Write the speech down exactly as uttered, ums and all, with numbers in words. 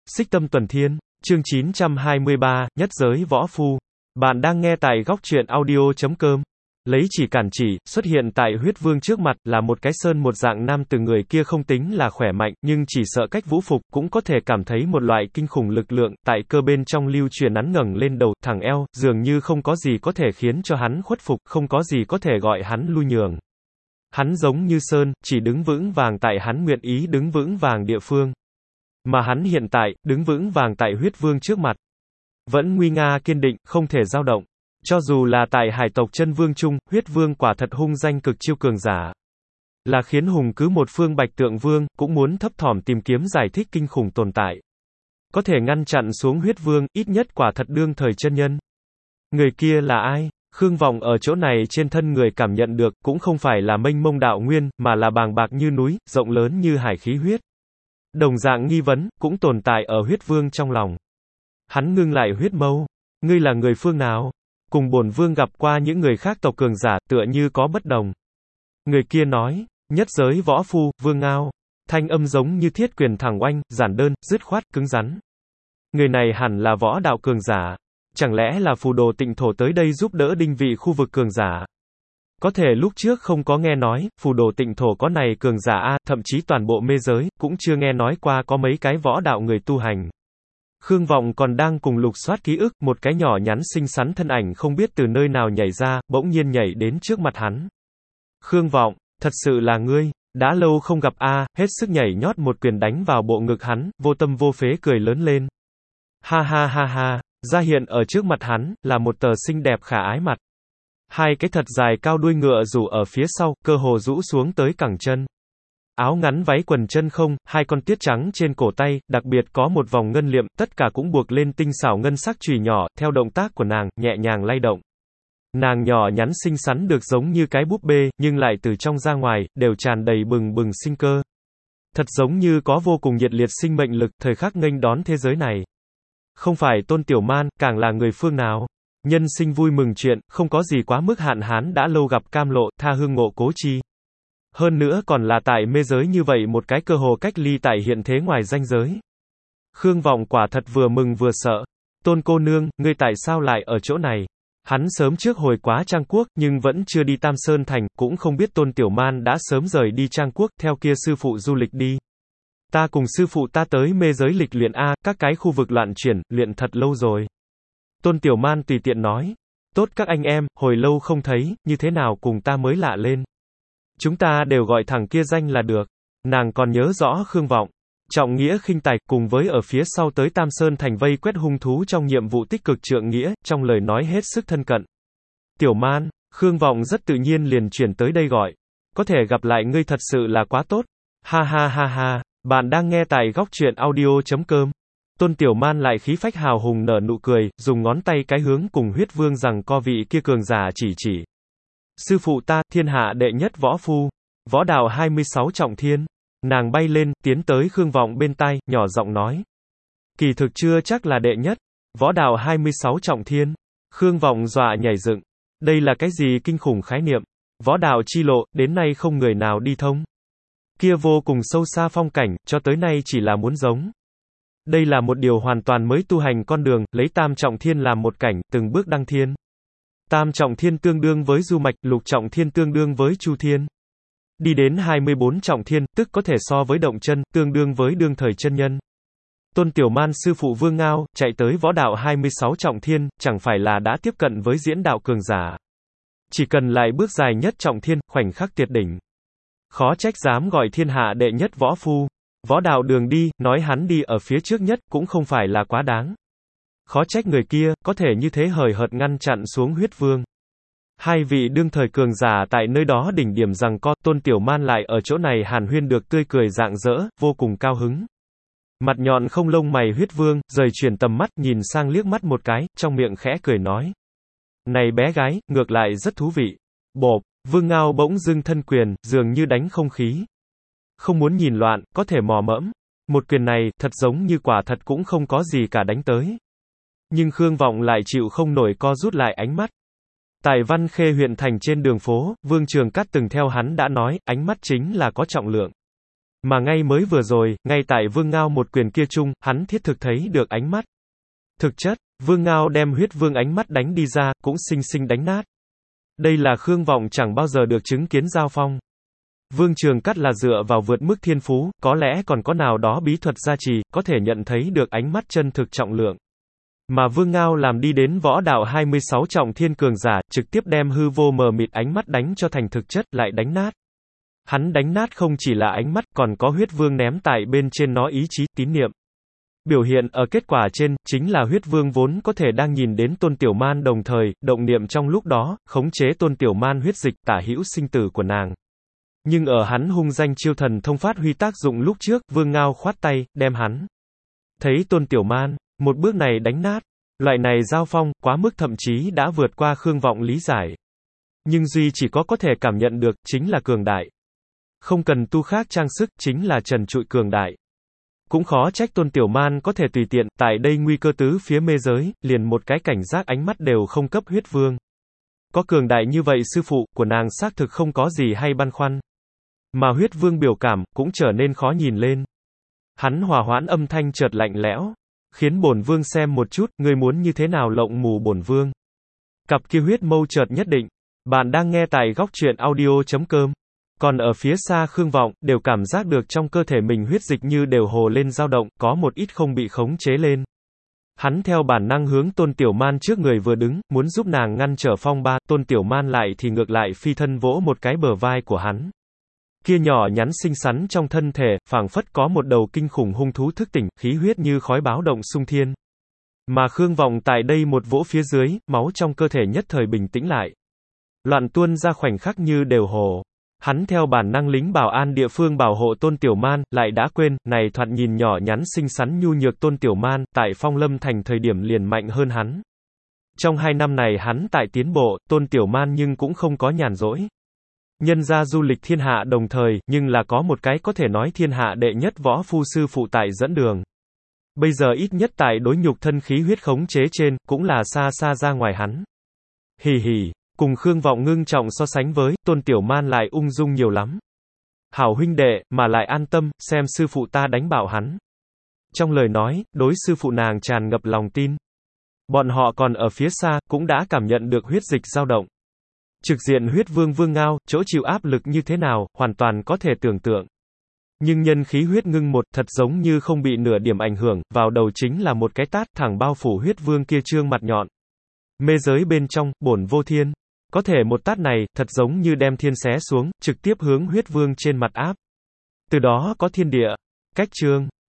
Xích Tâm Tuần Thiên, chương chín trăm hai mươi ba, Nhất Giới Võ Phu. Bạn đang nghe tại góc truyện audio chấm com. Lấy chỉ cản chỉ, xuất hiện tại huyết vương trước mặt, là một cái sơn một dạng nam từ người kia không tính là khỏe mạnh, nhưng chỉ sợ cách vũ phục, cũng có thể cảm thấy một loại kinh khủng lực lượng, tại cơ bên trong lưu truyền hắn ngẩng lên đầu, thẳng eo, dường như không có gì có thể khiến cho hắn khuất phục, không có gì có thể gọi hắn lui nhường. Hắn giống như sơn, chỉ đứng vững vàng tại hắn nguyện ý đứng vững vàng địa phương. Mà hắn hiện tại, đứng vững vàng tại huyết vương trước mặt. Vẫn nguy nga kiên định, không thể dao động. Cho dù là tại hải tộc chân vương trung, huyết vương quả thật hung danh cực chiêu cường giả. Là khiến hùng cứ một phương bạch tượng vương, cũng muốn thấp thỏm tìm kiếm giải thích kinh khủng tồn tại. Có thể ngăn chặn xuống huyết vương, ít nhất quả thật đương thời chân nhân. Người kia là ai? Khương Vọng ở chỗ này trên thân người cảm nhận được, cũng không phải là mênh mông đạo nguyên, mà là bàng bạc như núi, rộng lớn như hải khí huyết. Đồng dạng nghi vấn, cũng tồn tại ở huyết vương trong lòng. Hắn ngưng lại huyết mâu. Ngươi là người phương nào? Cùng bổn vương gặp qua những người khác tộc cường giả, tựa như có bất đồng. Người kia nói, nhất giới võ phu, vương ngao. Thanh âm giống như thiết quyền thẳng oanh, giản đơn, dứt khoát, cứng rắn. Người này hẳn là võ đạo cường giả. Chẳng lẽ là phù đồ tịnh thổ tới đây giúp đỡ đinh vị khu vực cường giả? Có thể lúc trước không có nghe nói, phù đồ tịnh thổ có này cường giả A, thậm chí toàn bộ mê giới, cũng chưa nghe nói qua có mấy cái võ đạo người tu hành. Khương Vọng còn đang cùng lục soát ký ức, một cái nhỏ nhắn xinh xắn thân ảnh không biết từ nơi nào nhảy ra, bỗng nhiên nhảy đến trước mặt hắn. Khương Vọng, thật sự là ngươi, đã lâu không gặp A, hết sức nhảy nhót một quyền đánh vào bộ ngực hắn, vô tâm vô phế cười lớn lên. Ha ha ha ha, ra hiện ở trước mặt hắn, là một tờ xinh đẹp khả ái mặt. Hai cái thật dài cao đuôi ngựa rủ ở phía sau, cơ hồ rũ xuống tới cẳng chân. Áo ngắn váy quần chân không, hai con tiết trắng trên cổ tay, đặc biệt có một vòng ngân liệm, tất cả cũng buộc lên tinh xảo ngân sắc chùy nhỏ, theo động tác của nàng, nhẹ nhàng lay động. Nàng nhỏ nhắn xinh xắn được giống như cái búp bê, nhưng lại từ trong ra ngoài, đều tràn đầy bừng bừng sinh cơ. Thật giống như có vô cùng nhiệt liệt sinh mệnh lực, thời khắc nghênh đón thế giới này. Không phải Tôn Tiểu Man, càng là người phương nào. Nhân sinh vui mừng chuyện, không có gì quá mức hạn hán đã lâu gặp cam lộ, tha hương ngộ cố chi. Hơn nữa còn là tại mê giới như vậy một cái cơ hồ cách ly tại hiện thế ngoài ranh giới. Khương Vọng quả thật vừa mừng vừa sợ. Tôn cô nương, ngươi tại sao lại ở chỗ này? Hắn sớm trước hồi quá Trang Quốc, nhưng vẫn chưa đi Tam Sơn Thành, cũng không biết Tôn Tiểu Man đã sớm rời đi Trang Quốc, theo kia sư phụ du lịch đi. Ta cùng sư phụ ta tới mê giới lịch luyện A, các cái khu vực loạn chuyển, luyện thật lâu rồi. Tôn Tiểu Man tùy tiện nói. Tốt các anh em, hồi lâu không thấy, như thế nào cùng ta mới lạ lên. Chúng ta đều gọi thẳng kia danh là được. Nàng còn nhớ rõ Khương Vọng. Trọng nghĩa khinh tài, cùng với ở phía sau tới Tam Sơn Thành vây quét hung thú trong nhiệm vụ tích cực trượng nghĩa, trong lời nói hết sức thân cận. Tiểu Man, Khương Vọng rất tự nhiên liền chuyển tới đây gọi. Có thể gặp lại ngươi thật sự là quá tốt. Ha ha ha ha, bạn đang nghe tại góc truyện audio chấm com. Tôn Tiểu Man lại khí phách hào hùng nở nụ cười, dùng ngón tay cái hướng cùng huyết vương rằng co vị kia cường giả chỉ chỉ. Sư phụ ta, thiên hạ đệ nhất võ phu, võ đạo hai mươi sáu trọng thiên. Nàng bay lên, tiến tới Khương Vọng bên tai, nhỏ giọng nói. Kỳ thực chưa chắc là đệ nhất, võ đạo hai mươi sáu trọng thiên. Khương Vọng dọa nhảy dựng. Đây là cái gì kinh khủng khái niệm? Võ đạo chi lộ, đến nay không người nào đi thông. Kia vô cùng sâu xa phong cảnh, cho tới nay chỉ là muốn giống. Đây là một điều hoàn toàn mới tu hành con đường, lấy tam trọng thiên làm một cảnh, từng bước đăng thiên. Tam trọng thiên tương đương với du mạch, lục trọng thiên tương đương với chu thiên. Đi đến hai mươi bốn trọng thiên, tức có thể so với động chân, tương đương với đương thời chân nhân. Tôn Tiểu Man sư phụ Vương Ngao, chạy tới võ đạo hai mươi sáu trọng thiên, chẳng phải là đã tiếp cận với diễn đạo cường giả. Chỉ cần lại bước dài nhất trọng thiên, khoảnh khắc tuyệt đỉnh. Khó trách dám gọi thiên hạ đệ nhất võ phu. Võ đạo đường đi, nói hắn đi ở phía trước nhất, cũng không phải là quá đáng. Khó trách người kia, có thể như thế hời hợt ngăn chặn xuống huyết vương. Hai vị đương thời cường giả tại nơi đó đỉnh điểm rằng co, Tôn Tiểu Man lại ở chỗ này hàn huyên được tươi cười rạng rỡ, vô cùng cao hứng. Mặt nhọn không lông mày huyết vương, rời chuyển tầm mắt, nhìn sang liếc mắt một cái, trong miệng khẽ cười nói. Này bé gái, ngược lại rất thú vị. Bộp, Vương Ngao bỗng dưng thân quyền, dường như đánh không khí. Không muốn nhìn loạn, có thể mò mẫm. Một quyền này, thật giống như quả thật cũng không có gì cả đánh tới. Nhưng Khương Vọng lại chịu không nổi co rút lại ánh mắt. Tại Văn Khê huyện thành trên đường phố, Vương Trường Cát từng theo hắn đã nói, ánh mắt chính là có trọng lượng. Mà ngay mới vừa rồi, ngay tại Vương Ngao một quyền kia chung, hắn thiết thực thấy được ánh mắt. Thực chất, Vương Ngao đem huyết vương ánh mắt đánh đi ra, cũng xinh xinh đánh nát. Đây là Khương Vọng chẳng bao giờ được chứng kiến giao phong. Vương Trường Cắt là dựa vào vượt mức thiên phú, có lẽ còn có nào đó bí thuật gia trì, có thể nhận thấy được ánh mắt chân thực trọng lượng. Mà Vương Ngao làm đi đến võ đạo hai mươi sáu trọng thiên cường giả, trực tiếp đem hư vô mờ mịt ánh mắt đánh cho thành thực chất, lại đánh nát. Hắn đánh nát không chỉ là ánh mắt, còn có huyết vương ném tại bên trên nó ý chí, tín niệm. Biểu hiện ở kết quả trên, chính là huyết vương vốn có thể đang nhìn đến Tôn Tiểu Man đồng thời, động niệm trong lúc đó, khống chế Tôn Tiểu Man huyết dịch, tả hữu sinh tử của nàng. Nhưng ở hắn hung danh chiêu thần thông phát huy tác dụng lúc trước, Vương Ngao khoát tay, đem hắn. Thấy Tôn Tiểu Man, một bước này đánh nát. Loại này giao phong, quá mức thậm chí đã vượt qua Khương Vọng lý giải. Nhưng duy chỉ có có thể cảm nhận được, chính là cường đại. Không cần tu khác trang sức, chính là trần trụi cường đại. Cũng khó trách Tôn Tiểu Man có thể tùy tiện, tại đây nguy cơ tứ phía mê giới, liền một cái cảnh giác ánh mắt đều không cấp huyết vương. Có cường đại như vậy sư phụ, của nàng xác thực không có gì hay băn khoăn. Mà huyết vương biểu cảm, cũng trở nên khó nhìn lên. Hắn hòa hoãn âm thanh chợt lạnh lẽo. Khiến bổn vương xem một chút, ngươi muốn như thế nào lộng mù bổn vương. Cặp kia huyết mâu chợt nhất định. Bạn đang nghe tại góc truyện audio chấm com. Còn ở phía xa Khương Vọng, đều cảm giác được trong cơ thể mình huyết dịch như đều hồ lên dao động, có một ít không bị khống chế lên. Hắn theo bản năng hướng Tôn Tiểu Man trước người vừa đứng, muốn giúp nàng ngăn trở phong ba, Tôn Tiểu Man lại thì ngược lại phi thân vỗ một cái bờ vai của hắn. Kia nhỏ nhắn xinh xắn trong thân thể, phảng phất có một đầu kinh khủng hung thú thức tỉnh, khí huyết như khói báo động xung thiên. Mà Khương Vọng tại đây một vỗ phía dưới, máu trong cơ thể nhất thời bình tĩnh lại. Loạn tuôn ra khoảnh khắc như đều hồ. Hắn theo bản năng lính bảo an địa phương bảo hộ Tôn Tiểu Man, lại đã quên, này thoạt nhìn nhỏ nhắn xinh xắn nhu nhược Tôn Tiểu Man, tại Phong Lâm Thành thời điểm liền mạnh hơn hắn. Trong hai năm này hắn tại tiến bộ, Tôn Tiểu Man nhưng cũng không có nhàn rỗi. Nhân ra du lịch thiên hạ đồng thời, nhưng là có một cái có thể nói thiên hạ đệ nhất võ phu sư phụ tại dẫn đường. Bây giờ ít nhất tại đối nhục thân khí huyết khống chế trên, cũng là xa xa ra ngoài hắn. Hì hì, cùng Khương Vọng ngưng trọng so sánh với, Tôn Tiểu Man lại ung dung nhiều lắm. Hảo huynh đệ, mà lại an tâm, xem sư phụ ta đánh bạo hắn. Trong lời nói, đối sư phụ nàng tràn ngập lòng tin. Bọn họ còn ở phía xa, cũng đã cảm nhận được huyết dịch dao động. Trực diện huyết vương Vương Ngao, chỗ chịu áp lực như thế nào, hoàn toàn có thể tưởng tượng. Nhưng nhân khí huyết ngưng một, thật giống như không bị nửa điểm ảnh hưởng, vào đầu chính là một cái tát, thẳng bao phủ huyết vương kia trương mặt nhọn. Mê giới bên trong, bổn vô thiên. Có thể một tát này, thật giống như đem thiên xé xuống, trực tiếp hướng huyết vương trên mặt áp. Từ đó có thiên địa, cách trương.